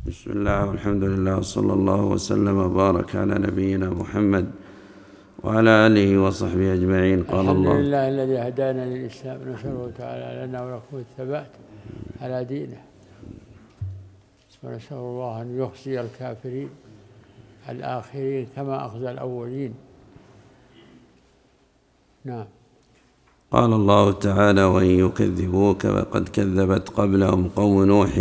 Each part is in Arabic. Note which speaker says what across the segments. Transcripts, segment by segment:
Speaker 1: بسم الله والحمد لله وصلى الله وسلم وبارك على نبينا محمد وعلى آله وصحبه أجمعين. قال الله:
Speaker 2: الحمد لله الذي هدانا للإسلام، نسأله تعالى لنا ولكم الثبات على دينه، ونسأل الله أن يخزي الكافرين الآخرين كما أخزى الأولين. نعم.
Speaker 1: قال الله تعالى: وإن يكذبوك فقد كذبت قبلهم قوم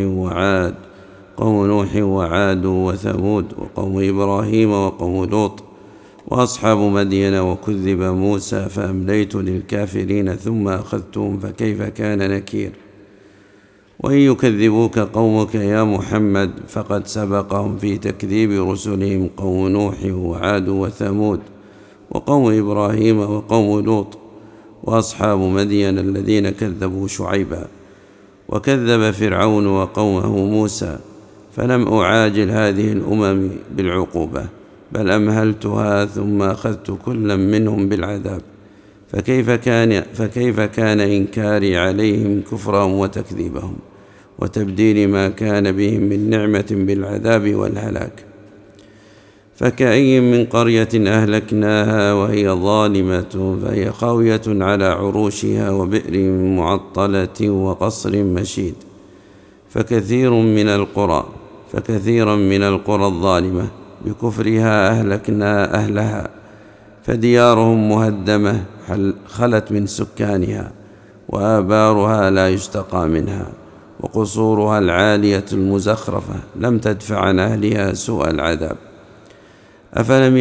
Speaker 1: نوح وعاد وثمود وقوم إبراهيم وقوم لوط وأصحاب مدين، وكذب موسى فأمليت للكافرين ثم أخذتهم فكيف كان نكير. وإن يكذبوك قومك يا محمد فقد سبقهم في تكذيب رسلهم قوم نوح وعاد وثمود وقوم إبراهيم وقوم لوط وأصحاب مدين الذين كذبوا شعيبا. وكذب فرعون وقومه موسى، فلم أعاجل هذه الأمم بالعقوبة، بل أمهلتها ثم أخذت كلا منهم بالعذاب. فكيف كان إنكاري عليهم كفرهم وتكذيبهم وتبديل ما كان بهم من نعمة بالعذاب والهلاك. فكأي من قرية أهلكناها وهي ظالمة فهي خاوية على عروشها وبئر معطلة وقصر مشيد. فكثيرا من القرى الظالمة بكفرها أهلكنا أهلها، فديارهم مهدمة خلت من سكانها، وآبارها لا يستقى منها، وقصورها العالية المزخرفة لم تدفع عن أهلها سوء العذاب. أفلم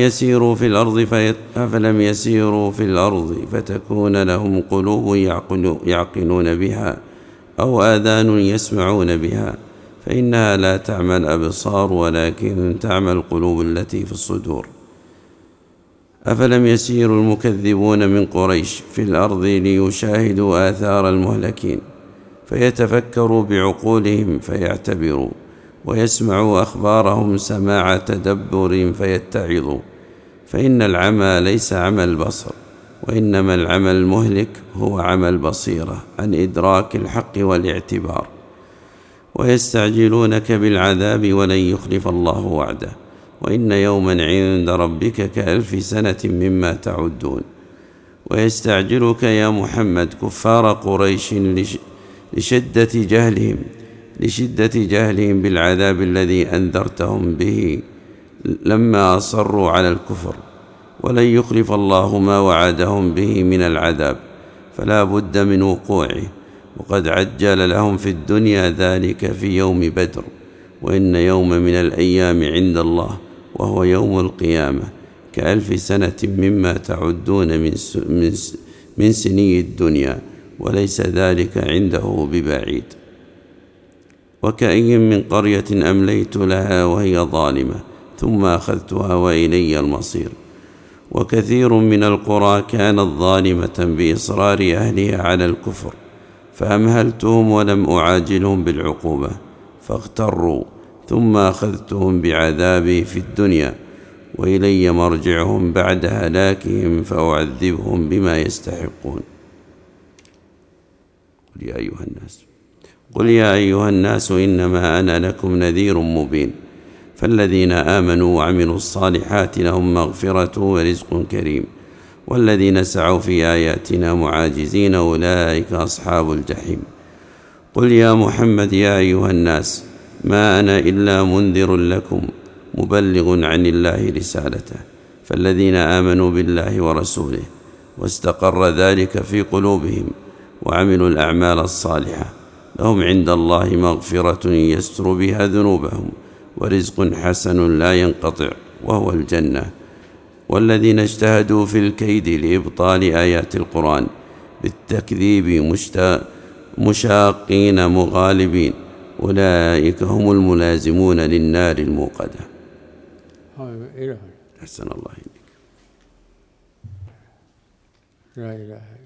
Speaker 1: يسيروا في الأرض فتكون لهم قلوب يعقلون بها أو آذان يسمعون بها، فإنها لا تعمى الأبصار ولكن تعمى القلوب التي في الصدور. أفلم يسير المكذبون من قريش في الأرض ليشاهدوا آثار المهلكين فيتفكروا بعقولهم فيعتبروا، ويسمعوا أخبارهم سماع تدبر فيتعظوا. فإن العمى ليس عمى البصر، وإنما العمى المهلك هو عمى البصيرة عن إدراك الحق والاعتبار. ويستعجلونك بالعذاب ولن يخلف الله وعده، وإن يوما عند ربك كألف سنة مما تعدون. ويستعجلك يا محمد كفار قريش لشدة جهلهم بالعذاب الذي أنذرتهم به لما أصروا على الكفر، ولن يخلف الله ما وعدهم به من العذاب، فلا بد من وقوعه، وقد عجل لهم في الدنيا ذلك في يوم بدر. وإن يوم من الأيام عند الله وهو يوم القيامة كألف سنة مما تعدون من سني الدنيا، وليس ذلك عنده ببعيد. وكأي من قرية أمليت لها وهي ظالمة ثم أخذتها وإلي المصير. وكثير من القرى كانت ظالمة بإصرار أهلها على الكفر، فأمهلتهم ولم أعاجلهم بالعقوبة فاغتروا، ثم أخذتهم بعذابي في الدنيا، وإلي مرجعهم بعد هلاكهم فأعذبهم بما يستحقون. قل يا أيها الناس إنما أنا لكم نذير مبين. فالذين آمنوا وعملوا الصالحات لهم مغفرة ورزق كريم، والذين سعوا في آياتنا معاجزين أولئك أصحاب الجحيم. قل يا محمد يا أيها الناس ما أنا إلا منذر لكم مبلغ عن الله رسالته. فالذين آمنوا بالله ورسوله واستقر ذلك في قلوبهم وعملوا الأعمال الصالحة لهم عند الله مغفرة يستر بها ذنوبهم ورزق حسن لا ينقطع وهو الجنة. والذين اجتهدوا في الكيد لإبطال آيات القرآن بالتكذيب مشاقين مغالبين أولئك هم الملازمون للنار الموقدة. أحسن الله إليك.
Speaker 2: لا إله إلا الله.